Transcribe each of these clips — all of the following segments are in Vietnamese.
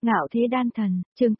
Ngạo thế đan thần, chương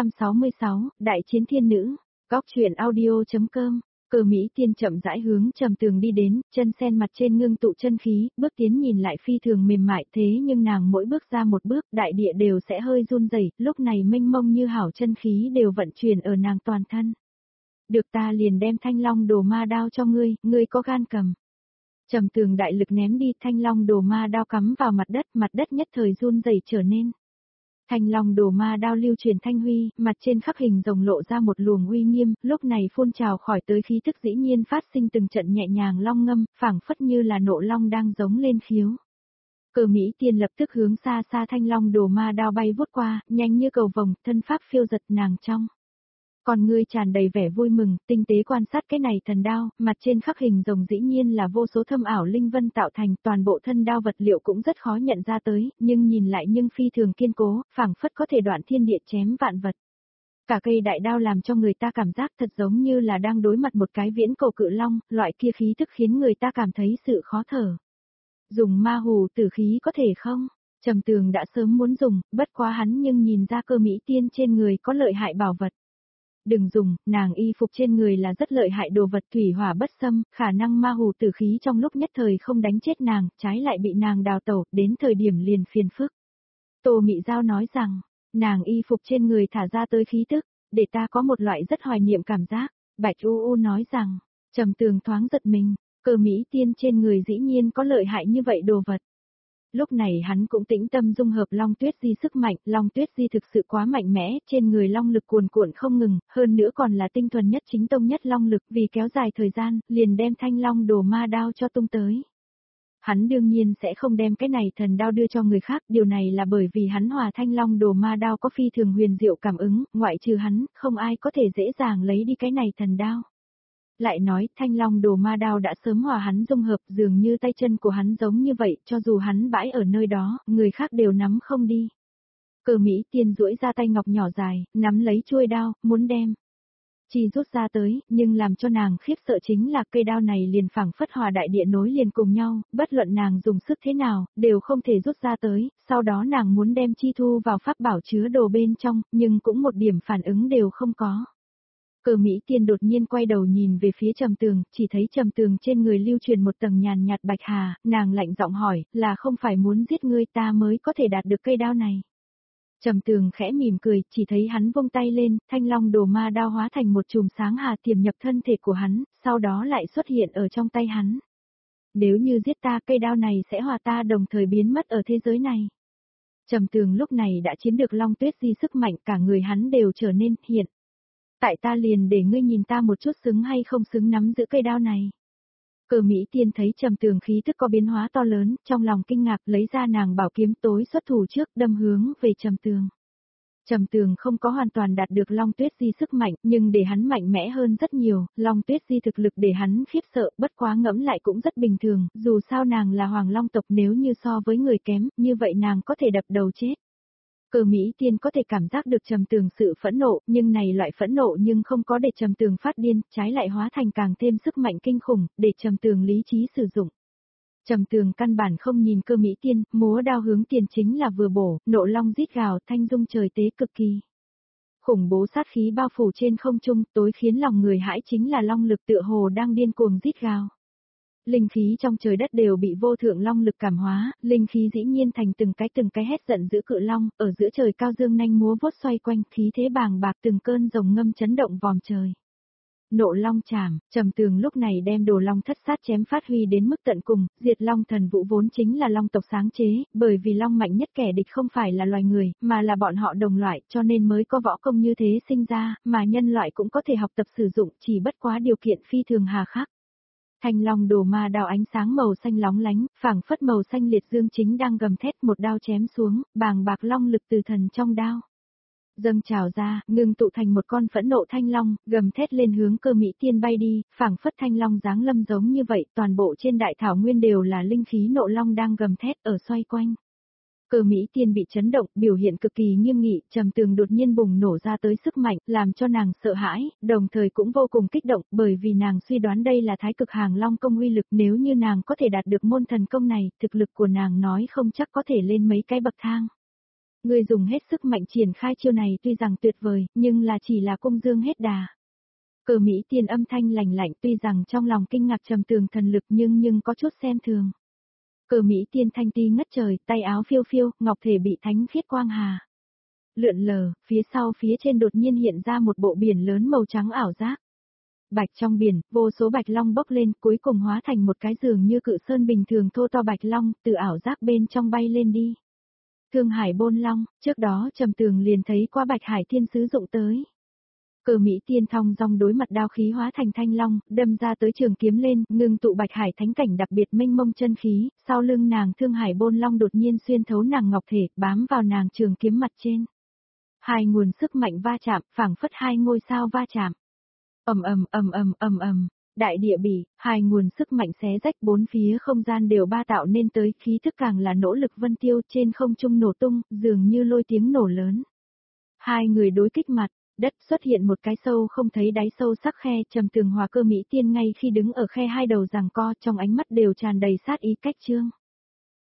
866, Đại chiến thiên nữ, góc truyện audio.com. Cờ Mỹ Tiên chậm rãi hướng Trầm Tường đi đến, chân sen mặt trên ngưng tụ chân khí, bước tiến nhìn lại phi thường mềm mại thế nhưng nàng mỗi bước ra một bước, đại địa đều sẽ hơi run rẩy, lúc này mênh mông như hảo chân khí đều vận chuyển ở nàng toàn thân. Được ta liền đem Thanh Long Đồ Ma Đao cho ngươi, ngươi có gan cầm. Trầm Tường đại lực ném đi, Thanh Long Đồ Ma Đao cắm vào mặt đất nhất thời run rẩy trở nên. Thanh Long Đồ Ma Đao lưu truyền thanh huy, mặt trên khắc hình rồng lộ ra một luồng uy nghiêm, lúc này phun trào khỏi tới khí tức dĩ nhiên phát sinh từng trận nhẹ nhàng long ngâm, phảng phất như là nộ long đang giống lên khiếu. Cờ Mỹ Tiên lập tức hướng xa xa Thanh Long Đồ Ma Đao bay vút qua, nhanh như cầu vồng, thân pháp phiêu giật nàng trong. Còn ngươi tràn đầy vẻ vui mừng, tinh tế quan sát cái này thần đao, mặt trên khắc hình rồng dĩ nhiên là vô số thâm ảo linh vân tạo thành, toàn bộ thân đao vật liệu cũng rất khó nhận ra tới, nhưng nhìn lại nhưng phi thường kiên cố, phảng phất có thể đoạn thiên địa chém vạn vật. Cả cây đại đao làm cho người ta cảm giác thật giống như là đang đối mặt một cái viễn cổ cự long, loại kia khí tức khiến người ta cảm thấy sự khó thở. Dùng ma hù tử khí có thể không? Trầm Tường đã sớm muốn dùng, bất quá hắn nhưng nhìn ra Cơ Mỹ Tiên trên người có lợi hại bảo vật. Đừng dùng, nàng y phục trên người là rất lợi hại đồ vật thủy hỏa bất xâm, khả năng ma hù tử khí trong lúc nhất thời không đánh chết nàng, trái lại bị nàng đào tẩu, đến thời điểm liền phiền phức. Tô Mị Giao nói rằng, nàng y phục trên người thả ra tới khí tức, để ta có một loại rất hoài niệm cảm giác. Bạch U U nói rằng, Trầm Tường thoáng giật mình, Cơ Mỹ Tiên trên người dĩ nhiên có lợi hại như vậy đồ vật. Lúc này hắn cũng tĩnh tâm dung hợp Long Tuyết Di sức mạnh, Long Tuyết Di thực sự quá mạnh mẽ, trên người long lực cuồn cuộn không ngừng, hơn nữa còn là tinh thuần nhất chính tông nhất long lực, vì kéo dài thời gian, liền đem Thanh Long Đồ Ma Đao cho tung tới. Hắn đương nhiên sẽ không đem cái này thần đao đưa cho người khác, điều này là bởi vì hắn hòa Thanh Long Đồ Ma Đao có phi thường huyền diệu cảm ứng, ngoại trừ hắn, không ai có thể dễ dàng lấy đi cái này thần đao. Lại nói, Thanh Long Đồ Ma Đao đã sớm hòa hắn dung hợp, dường như tay chân của hắn giống như vậy, cho dù hắn bãi ở nơi đó, người khác đều nắm không đi. Cờ Mỹ Tiên duỗi ra tay ngọc nhỏ dài, nắm lấy chuôi đao, muốn đem chi rút ra tới, nhưng làm cho nàng khiếp sợ chính là cây đao này liền phảng phất hòa đại địa nối liền cùng nhau, bất luận nàng dùng sức thế nào, đều không thể rút ra tới, sau đó nàng muốn đem chi thu vào pháp bảo chứa đồ bên trong, nhưng cũng một điểm phản ứng đều không có. Cờ Mỹ Tiên đột nhiên quay đầu nhìn về phía Trầm Tường, chỉ thấy Trầm Tường trên người lưu truyền một tầng nhàn nhạt bạch hà, nàng lạnh giọng hỏi, là không phải muốn giết ngươi ta mới có thể đạt được cây đao này. Trầm Tường khẽ mỉm cười, chỉ thấy hắn vung tay lên, Thanh Long Đồ Ma Đao hóa thành một chùm sáng hà tiềm nhập thân thể của hắn, sau đó lại xuất hiện ở trong tay hắn. Nếu như giết ta, cây đao này sẽ hòa ta đồng thời biến mất ở thế giới này. Trầm Tường lúc này đã chiếm được Long Tuyết Di sức mạnh, cả người hắn đều trở nên hiện. Tại ta liền để ngươi nhìn ta một chút xứng hay không xứng nắm giữ cây đao này. Cờ Mỹ Tiên thấy Trầm Tường khí tức có biến hóa to lớn, trong lòng kinh ngạc lấy ra nàng bảo kiếm tối xuất thủ trước đâm hướng về Trầm Tường. Trầm Tường không có hoàn toàn đạt được Long Tuyết Di sức mạnh, nhưng để hắn mạnh mẽ hơn rất nhiều, Long Tuyết Di thực lực để hắn khiếp sợ, bất quá ngẫm lại cũng rất bình thường, dù sao nàng là Hoàng Long tộc nếu như so với người kém, như vậy nàng có thể đập đầu chết. Cờ Mỹ Tiên có thể cảm giác được Trầm Tường sự phẫn nộ, nhưng này loại phẫn nộ nhưng không có để Trầm Tường phát điên, trái lại hóa thành càng thêm sức mạnh kinh khủng, để Trầm Tường lý trí sử dụng. Trầm Tường căn bản không nhìn Cơ Mỹ Tiên, múa đao hướng tiền chính là vừa bổ, nộ long rít gào, thanh dung trời tế cực kỳ. Khủng bố sát khí bao phủ trên không trung, tối khiến lòng người hãi chính là long lực tựa hồ đang điên cuồng rít gào. Linh khí trong trời đất đều bị vô thượng long lực cảm hóa, linh khí dĩ nhiên thành từng cái hét giận dữ cự long, ở giữa trời cao dương nanh múa vuốt xoay quanh, khí thế bàng bạc từng cơn rồng ngâm chấn động vòm trời. Nộ long chảm, Trầm Tường lúc này đem đồ long thất sát chém phát huy đến mức tận cùng, diệt long thần vũ vốn chính là long tộc sáng chế, bởi vì long mạnh nhất kẻ địch không phải là loài người, mà là bọn họ đồng loại, cho nên mới có võ công như thế sinh ra, mà nhân loại cũng có thể học tập sử dụng, chỉ bất quá điều kiện phi thường hà khắc. Thanh Long Đồ Ma Đao ánh sáng màu xanh lóng lánh, phảng phất màu xanh liệt dương chính đang gầm thét một đao chém xuống, bàng bạc long lực từ thần trong đao dâng trào ra, ngưng tụ thành một con phẫn nộ thanh long, gầm thét lên hướng Cơ Mỹ Tiên bay đi, phảng phất thanh long giáng lâm giống như vậy, toàn bộ trên đại thảo nguyên đều là linh khí nộ long đang gầm thét ở xoay quanh. Cơ Mỹ Tiên bị chấn động, biểu hiện cực kỳ nghiêm nghị, Trầm Tường đột nhiên bùng nổ ra tới sức mạnh, làm cho nàng sợ hãi, đồng thời cũng vô cùng kích động, bởi vì nàng suy đoán đây là thái cực hàng long công uy lực, nếu như nàng có thể đạt được môn thần công này, thực lực của nàng nói không chắc có thể lên mấy cái bậc thang. Ngươi dùng hết sức mạnh triển khai chiêu này tuy rằng tuyệt vời, nhưng là chỉ là cung dương hết đà. Cờ Mỹ Tiên âm thanh lạnh lạnh tuy rằng trong lòng kinh ngạc Trầm Tường thần lực nhưng có chút xem thường. Cờ Mỹ Tiên thanh ti ngất trời, tay áo phiêu phiêu, ngọc thể bị thánh khiết quang hà. Lượn lờ, phía trên đột nhiên hiện ra một bộ biển lớn màu trắng ảo giác. Bạch trong biển, vô số bạch long bốc lên, cuối cùng hóa thành một cái giường như cự sơn bình thường thô to bạch long, từ ảo giác bên trong bay lên đi. Thương Hải Bôn Long, trước đó Trầm Tường liền thấy qua Bạch Hải Thiên sử dụng tới. Cờ Mỹ Tiên thong dong đối mặt đao khí hóa thành thanh long, đâm ra tới trường kiếm lên, ngưng tụ Bạch Hải thánh cảnh đặc biệt mênh mông chân khí, sau lưng nàng Thương Hải Bôn Long đột nhiên xuyên thấu nàng ngọc thể, bám vào nàng trường kiếm mặt trên. Hai nguồn sức mạnh va chạm, phảng phất hai ngôi sao va chạm. Ầm, đại địa bỉ, hai nguồn sức mạnh xé rách bốn phía không gian đều ba tạo nên tới, khí thức càng là nỗ lực vân tiêu trên không trung nổ tung, dường như lôi tiếng nổ lớn. Hai người đối kích mặt, đất xuất hiện một cái sâu không thấy đáy sâu sắc khe, Trầm Tường hòa Cơ Mỹ Tiên ngay khi đứng ở khe hai đầu giằng co trong ánh mắt đều tràn đầy sát ý cách trương.